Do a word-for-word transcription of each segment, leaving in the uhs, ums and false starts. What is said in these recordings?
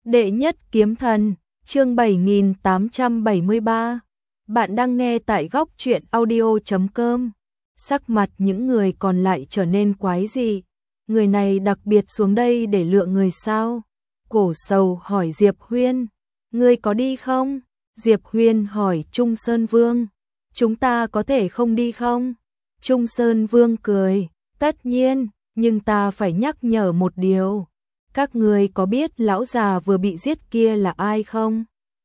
Đệ nhất kiếm thần, chương bảy nghìn tám trăm bảy mươi ba. Bạn đang nghe tại góc truyện audio chấm com. Sắc mặt những người còn lại trở nên quái dị. Người này đặc biệt xuống đây để lựa người sao? Cổ Sầu hỏi Diệp Huyên. Ngươi có đi không? Diệp Huyên hỏi Trung Sơn Vương. Chúng ta có thể không đi không? Trung Sơn Vương cười. Tất nhiên, nhưng ta phải nhắc nhở một điều. Các người có biết lão già vừa bị giết kia là ai không?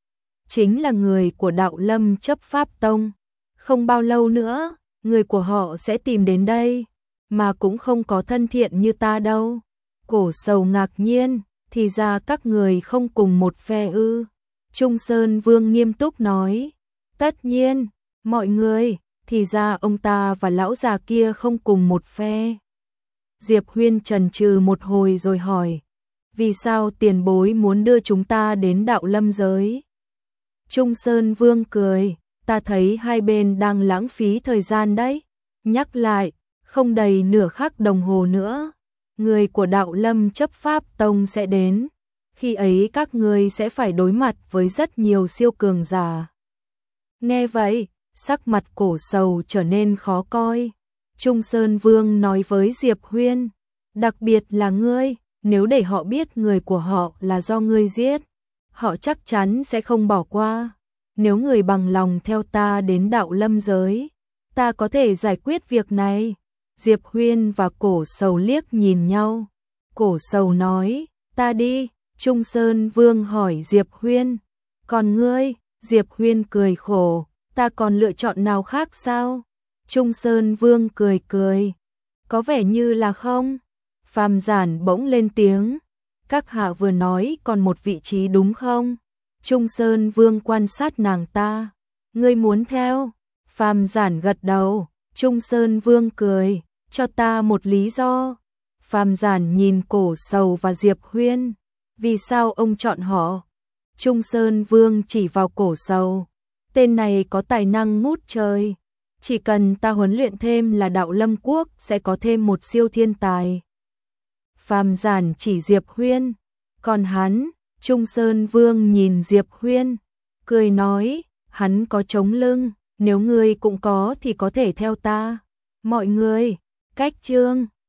Chính là người của Đạo Lâm Chấp Pháp Tông. Không bao lâu nữa, người của họ sẽ tìm đến đây, mà cũng không có thân thiện như ta đâu. Cổ Sầu ngạc nhiên, thì ra các người không cùng một phe ư? Trung Sơn Vương nghiêm túc nói. Tất nhiên, mọi người, thì ra ông ta và lão già kia không cùng một phe. Diệp Huyên chần chừ một hồi rồi hỏi. Vì sao tiền bối muốn đưa chúng ta đến Đạo Lâm giới? Trung Sơn Vương cười, ta thấy hai bên đang lãng phí thời gian đấy. Nhắc lại, không đầy nửa khắc đồng hồ nữa, người của Đạo Lâm Chấp Pháp Tông sẽ đến. Khi ấy các ngươi sẽ phải đối mặt với rất nhiều siêu cường giả. Nghe vậy, sắc mặt Cổ Sầu trở nên khó coi. Trung Sơn Vương nói với Diệp Huyên, đặc biệt là ngươi. Nếu để họ biết người của họ là do ngươi giết, họ chắc chắn sẽ không bỏ qua. Nếu người bằng lòng theo ta đến Đạo Lâm giới, ta có thể giải quyết việc này. Diệp Huyên và Cổ Sầu liếc nhìn nhau. Cổ Sầu nói, ta đi. Trung Sơn Vương hỏi Diệp Huyên, còn ngươi? Diệp Huyên cười khổ, ta còn lựa chọn nào khác sao? Trung Sơn Vương cười cười, có vẻ như là không. Phàm Giản bỗng lên tiếng, các hạ vừa nói còn một vị trí đúng không? Trung Sơn Vương quan sát nàng ta, ngươi muốn theo? Phàm Giản gật đầu. Trung Sơn Vương cười, cho ta một lý do. Phàm Giản nhìn Cổ Sầu và Diệp Huyên, vì sao ông chọn họ? Trung Sơn Vương chỉ vào Cổ Sầu, tên này có tài năng ngút trời, chỉ cần ta huấn luyện thêm là Đạo Lâm Quốc sẽ có thêm một siêu thiên tài. Phàm Giản chỉ Diệp Huyên, còn hắn? Trung Sơn Vương nhìn Diệp Huyên, cười nói, hắn có chống lưng, nếu ngươi cũng có thì có thể theo ta. Mọi người, cách chương